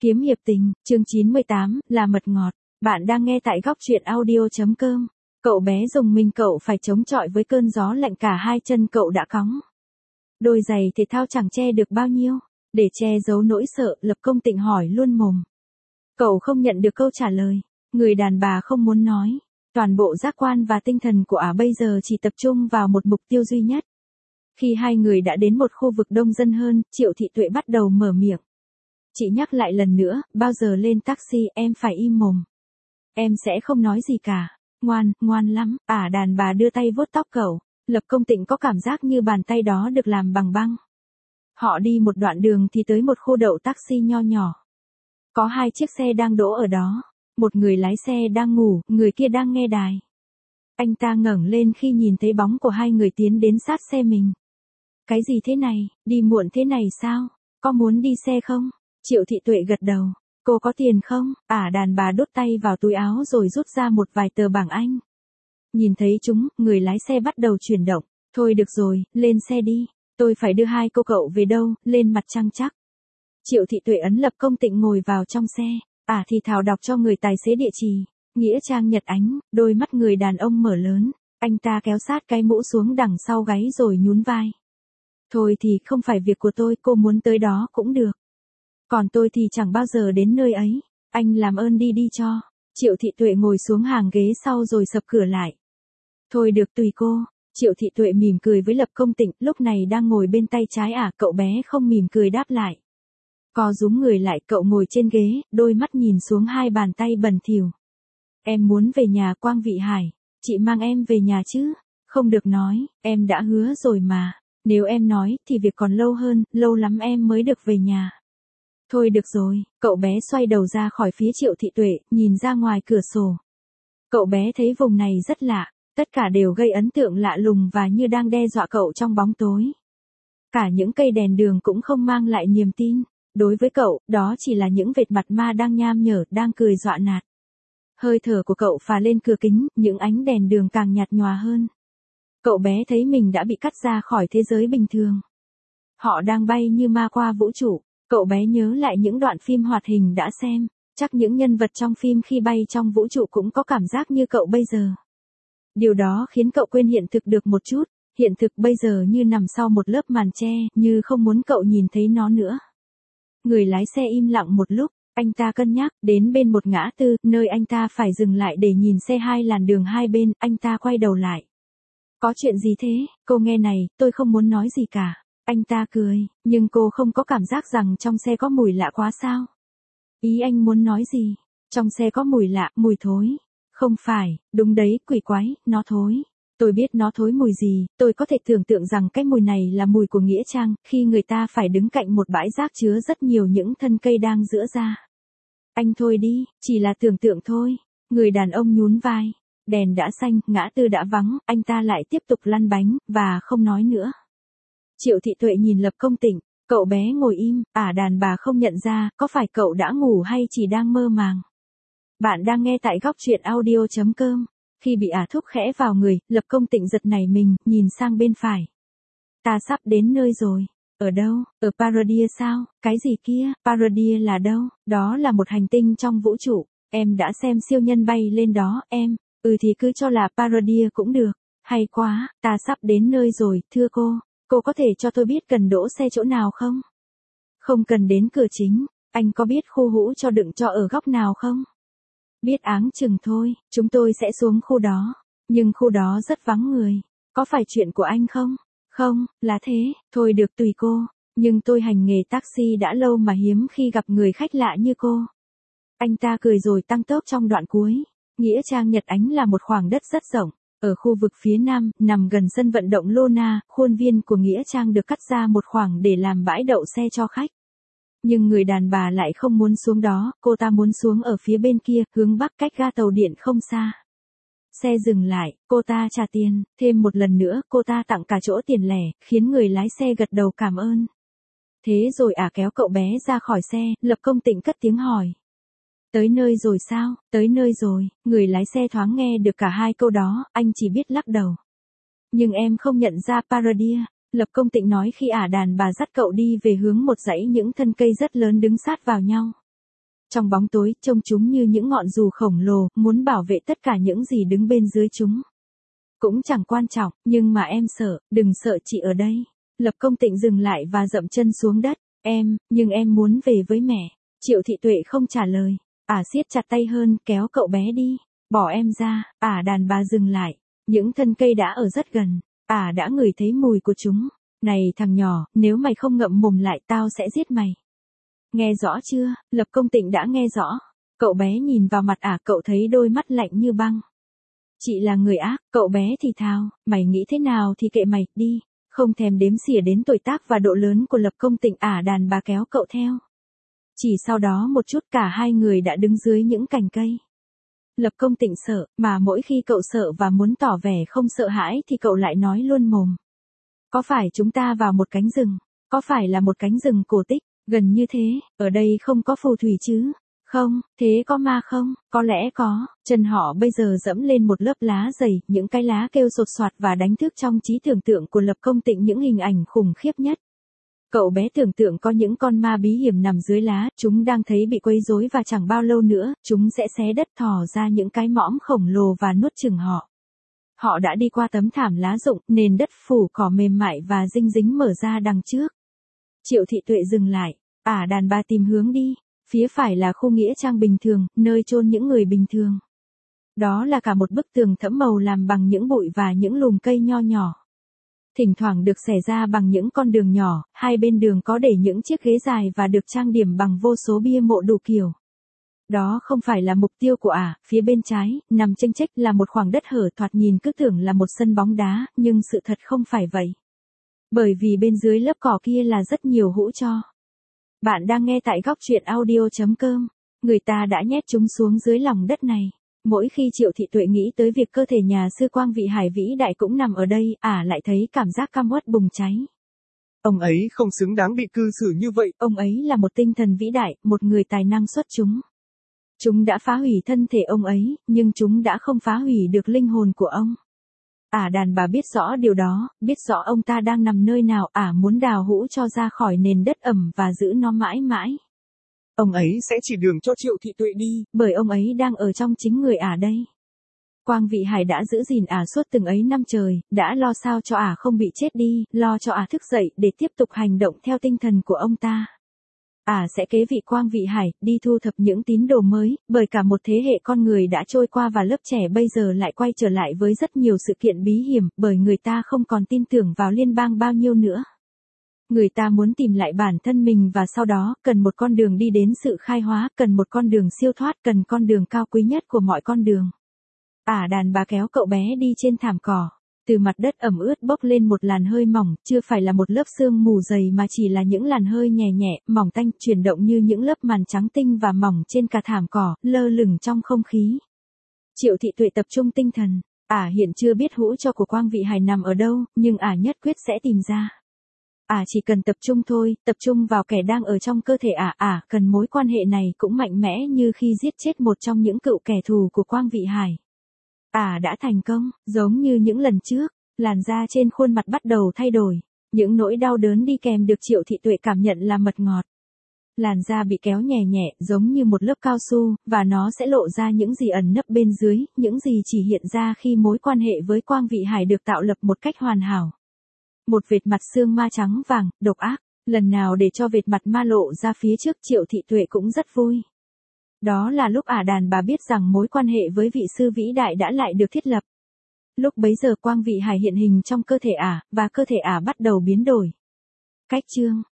Kiếm hiệp tình, chương 98, là mật ngọt. Bạn đang nghe tại góc truyện audio.com. Cậu bé dùng mình cậu phải chống chọi với cơn gió lạnh, cả hai chân cậu đã cóng. Đôi giày thể thao chẳng che được bao nhiêu. Để che giấu nỗi sợ, Lập Công Tịnh hỏi luôn mồm. Cậu không nhận được câu trả lời. Người đàn bà không muốn nói. Toàn bộ giác quan và tinh thần của ả bây giờ chỉ tập trung vào một mục tiêu duy nhất. Khi hai người đã đến một khu vực đông dân hơn, Triệu Thị Tuệ bắt đầu mở miệng. Chị nhắc lại lần nữa, bao giờ lên taxi em phải im mồm. Em sẽ không nói gì cả. Ngoan, ngoan lắm. Đàn bà đưa tay vuốt tóc cậu. Lập Công Tịnh có cảm giác như bàn tay đó được làm bằng băng. Họ đi một đoạn đường thì tới một khu đậu taxi nho nhỏ. Có hai chiếc xe đang đỗ ở đó. Một người lái xe đang ngủ, người kia đang nghe đài. Anh ta ngẩng lên khi nhìn thấy bóng của hai người tiến đến sát xe mình. Cái gì thế này, đi muộn thế này sao? Có muốn đi xe không? Triệu Thị Tuệ gật đầu. Cô có tiền không? Đàn bà đút tay vào túi áo rồi rút ra một vài tờ bảng Anh. Nhìn thấy chúng, người lái xe bắt đầu chuyển động. Thôi được rồi, lên xe đi. Tôi phải đưa hai cô cậu về đâu, lên mặt trăng chắc. Triệu Thị Tuệ ấn Lập Công Tịnh ngồi vào trong xe. Thì thào đọc cho người tài xế địa chỉ. Nghĩa trang Nhật Ánh, đôi mắt người đàn ông mở lớn. Anh ta kéo sát cái mũ xuống đằng sau gáy rồi nhún vai. Thôi thì không phải việc của tôi, cô muốn tới đó cũng được. Còn tôi thì chẳng bao giờ đến nơi ấy. Anh làm ơn đi đi cho. Triệu Thị Tuệ ngồi xuống hàng ghế sau rồi sập cửa lại. Thôi được, tùy cô. Triệu Thị Tuệ mỉm cười với Lập Công Tịnh, lúc này đang ngồi bên tay trái. Cậu bé không mỉm cười đáp lại. Co rúm người lại, cậu ngồi trên ghế, đôi mắt nhìn xuống hai bàn tay bẩn thỉu. Em muốn về nhà Quang Vị Hải. Chị mang em về nhà chứ? Không được nói, em đã hứa rồi mà. Nếu em nói thì việc còn lâu hơn, lâu lắm em mới được về nhà. Thôi được rồi, cậu bé xoay đầu ra khỏi phía Triệu Thị Tuệ, nhìn ra ngoài cửa sổ. Cậu bé thấy vùng này rất lạ, tất cả đều gây ấn tượng lạ lùng và như đang đe dọa cậu trong bóng tối. Cả những cây đèn đường cũng không mang lại niềm tin. Đối với cậu, đó chỉ là những vệt mặt ma đang nham nhở, đang cười dọa nạt. Hơi thở của cậu phả lên cửa kính, những ánh đèn đường càng nhạt nhòa hơn. Cậu bé thấy mình đã bị cắt ra khỏi thế giới bình thường. Họ đang bay như ma qua vũ trụ. Cậu bé nhớ lại những đoạn phim hoạt hình đã xem. Chắc những nhân vật trong phim khi bay trong vũ trụ cũng có cảm giác như cậu bây giờ. Điều đó khiến cậu quên hiện thực được một chút. Hiện thực bây giờ như nằm sau một lớp màn che, như không muốn cậu nhìn thấy nó nữa. Người lái xe im lặng một lúc. Anh ta cân nhắc, đến bên một ngã tư, nơi anh ta phải dừng lại để nhìn xe hai làn đường hai bên. Anh ta quay đầu lại. Có chuyện gì thế? Cô nghe này, tôi không muốn nói gì cả. Anh ta cười, nhưng cô không có cảm giác rằng trong xe có mùi lạ quá sao? Ý anh muốn nói gì? Trong xe có mùi lạ, mùi thối. Không phải, đúng đấy, quỷ quái, nó thối. Tôi biết nó thối mùi gì, tôi có thể tưởng tượng rằng cái mùi này là mùi của nghĩa trang, khi người ta phải đứng cạnh một bãi rác chứa rất nhiều những thân cây đang rữa ra. Anh thôi đi, chỉ là tưởng tượng thôi. Người đàn ông nhún vai. Đèn đã xanh, ngã tư đã vắng, anh ta lại tiếp tục lăn bánh, và không nói nữa. Triệu Thị Tuệ nhìn Lập Công Tịnh, cậu bé ngồi im, đàn bà không nhận ra, có phải cậu đã ngủ hay chỉ đang mơ màng. Bạn đang nghe tại góc truyện audio.com. Khi bị thúc khẽ vào người, Lập Công Tịnh giật nảy mình, nhìn sang bên phải. Ta sắp đến nơi rồi. Ở đâu? Ở Paradia sao? Cái gì kia? Paradia là đâu? Đó là một hành tinh trong vũ trụ. Em đã xem siêu nhân bay lên đó, em. Thì cứ cho là Paradia cũng được. Hay quá, ta sắp đến nơi rồi, thưa cô. Cô có thể cho tôi biết cần đỗ xe chỗ nào không? Không cần đến cửa chính. Anh có biết khu hũ cho đựng cho ở góc nào không? Biết áng chừng thôi, chúng tôi sẽ xuống khu đó. Nhưng khu đó rất vắng người. Có phải chuyện của anh không? Không, là thế, thôi được tùy cô. Nhưng tôi hành nghề taxi đã lâu mà hiếm khi gặp người khách lạ như cô. Anh ta cười rồi tăng tốc trong đoạn cuối. Nghĩa trang Nhật Ánh là một khoảng đất rất rộng. Ở khu vực phía nam, nằm gần sân vận động Lona, khuôn viên của Nghĩa trang được cắt ra một khoảng để làm bãi đậu xe cho khách. Nhưng người đàn bà lại không muốn xuống đó, cô ta muốn xuống ở phía bên kia, hướng bắc cách ga tàu điện không xa. Xe dừng lại, cô ta trả tiền, thêm một lần nữa cô ta tặng cả chỗ tiền lẻ, khiến người lái xe gật đầu cảm ơn. Thế rồi kéo cậu bé ra khỏi xe, Lập Công Tịnh cất tiếng hỏi. Tới nơi rồi sao? Tới nơi rồi, người lái xe thoáng nghe được cả hai câu đó, anh chỉ biết lắc đầu. Nhưng em không nhận ra Paradia. Lập Công Tịnh nói khi đàn bà dắt cậu đi về hướng một dãy những thân cây rất lớn đứng sát vào nhau. Trong bóng tối, trông chúng như những ngọn dù khổng lồ, muốn bảo vệ tất cả những gì đứng bên dưới chúng. Cũng chẳng quan trọng, nhưng mà em sợ, đừng sợ chị ở đây. Lập Công Tịnh dừng lại và dậm chân xuống đất. Nhưng em muốn về với mẹ. Triệu Thị Tuệ không trả lời. Siết chặt tay hơn, kéo cậu bé đi. Bỏ em ra. Đàn bà dừng lại. Những thân cây đã ở rất gần. Đã ngửi thấy mùi của chúng. Này thằng nhỏ, nếu mày không ngậm mồm lại tao sẽ giết mày. Nghe rõ chưa? Lập Công Tịnh đã nghe rõ. Cậu bé nhìn vào mặt cậu thấy đôi mắt lạnh như băng. Chị là người ác, cậu bé thì thào, mày nghĩ thế nào thì kệ mày, đi. Không thèm đếm xỉa đến tuổi tác và độ lớn của Lập Công Tịnh, đàn bà kéo cậu theo. Chỉ sau đó một chút cả hai người đã đứng dưới những cành cây. Lập Công Tịnh sợ, mà mỗi khi cậu sợ và muốn tỏ vẻ không sợ hãi thì cậu lại nói luôn mồm. Có phải chúng ta vào một cánh rừng? Có phải là một cánh rừng cổ tích? Gần như thế, ở đây không có phù thủy chứ? Không, thế có ma không? Có lẽ có. Chân họ bây giờ dẫm lên một lớp lá dày, những cái lá kêu sột soạt và đánh thức trong trí tưởng tượng của Lập Công Tịnh những hình ảnh khủng khiếp nhất. Cậu bé tưởng tượng có những con ma bí hiểm nằm dưới lá, chúng đang thấy bị quấy rối và chẳng bao lâu nữa, chúng sẽ xé đất thò ra những cái mõm khổng lồ và nuốt chửng họ. Họ đã đi qua tấm thảm lá rụng, nền đất phủ cỏ mềm mại và dinh dính mở ra đằng trước. Triệu Thị Tuệ dừng lại. Đàn bà tìm hướng đi. Phía phải là khu nghĩa trang bình thường, nơi chôn những người bình thường. Đó là cả một bức tường thẫm màu làm bằng những bụi và những lùm cây nho nhỏ. Thỉnh thoảng được xẻ ra bằng những con đường nhỏ, hai bên đường có để những chiếc ghế dài và được trang điểm bằng vô số bia mộ đủ kiểu. Đó không phải là mục tiêu của phía bên trái, nằm chênh chếch là một khoảng đất hở thoạt nhìn cứ tưởng là một sân bóng đá, nhưng sự thật không phải vậy. Bởi vì bên dưới lớp cỏ kia là rất nhiều hũ tro. Bạn đang nghe tại góc truyện audio.com. Người ta đã nhét chúng xuống dưới lòng đất này. Mỗi khi Triệu Thị Tuệ nghĩ tới việc cơ thể nhà sư Quang Vị Hải vĩ đại cũng nằm ở đây, lại thấy cảm giác căm uất bùng cháy. Ông ấy không xứng đáng bị cư xử như vậy. Ông ấy là một tinh thần vĩ đại, một người tài năng xuất chúng. Chúng đã phá hủy thân thể ông ấy, nhưng chúng đã không phá hủy được linh hồn của ông. Đàn bà biết rõ điều đó, biết rõ ông ta đang nằm nơi nào, muốn đào hũ cho ra khỏi nền đất ẩm và giữ nó mãi mãi. Ông ấy sẽ chỉ đường cho Triệu Thị Tuệ đi. Bởi ông ấy đang ở trong chính người đây. Quang Vị Hải đã giữ gìn suốt từng ấy năm trời, đã lo sao cho không bị chết đi, lo cho thức dậy để tiếp tục hành động theo tinh thần của ông ta. Sẽ kế vị Quang Vị Hải, đi thu thập những tín đồ mới, bởi cả một thế hệ con người đã trôi qua và lớp trẻ bây giờ lại quay trở lại với rất nhiều sự kiện bí hiểm, bởi người ta không còn tin tưởng vào liên bang bao nhiêu nữa. Người ta muốn tìm lại bản thân mình và sau đó, cần một con đường đi đến sự khai hóa, cần một con đường siêu thoát, cần con đường cao quý nhất của mọi con đường. Đàn bà kéo cậu bé đi trên thảm cỏ. Từ mặt đất ẩm ướt bốc lên một làn hơi mỏng, chưa phải là một lớp sương mù dày mà chỉ là những làn hơi nhẹ nhẹ, mỏng tanh, chuyển động như những lớp màn trắng tinh và mỏng trên cả thảm cỏ, lơ lửng trong không khí. Triệu Thị Tuệ tập trung tinh thần. Hiện chưa biết hũ tro của Quang Vị Hải nằm ở đâu, nhưng nhất quyết sẽ tìm ra. Chỉ cần tập trung thôi, tập trung vào kẻ đang ở trong cơ thể cần mối quan hệ này cũng mạnh mẽ như khi giết chết một trong những cựu kẻ thù của Quang Vị Hải. Đã thành công, giống như những lần trước, làn da trên khuôn mặt bắt đầu thay đổi, những nỗi đau đớn đi kèm được Triệu Thị Tuệ cảm nhận là mật ngọt. Làn da bị kéo nhẹ nhẹ giống như một lớp cao su, và nó sẽ lộ ra những gì ẩn nấp bên dưới, những gì chỉ hiện ra khi mối quan hệ với Quang Vị Hải được tạo lập một cách hoàn hảo. Một vệt mặt xương ma trắng vàng, độc ác, lần nào để cho vệt mặt ma lộ ra phía trước Triệu Thị Tuệ cũng rất vui. Đó là lúc đàn bà biết rằng mối quan hệ với vị sư vĩ đại đã lại được thiết lập. Lúc bấy giờ Quang Vị Hải hiện hình trong cơ thể và cơ thể bắt đầu biến đổi. Cách chương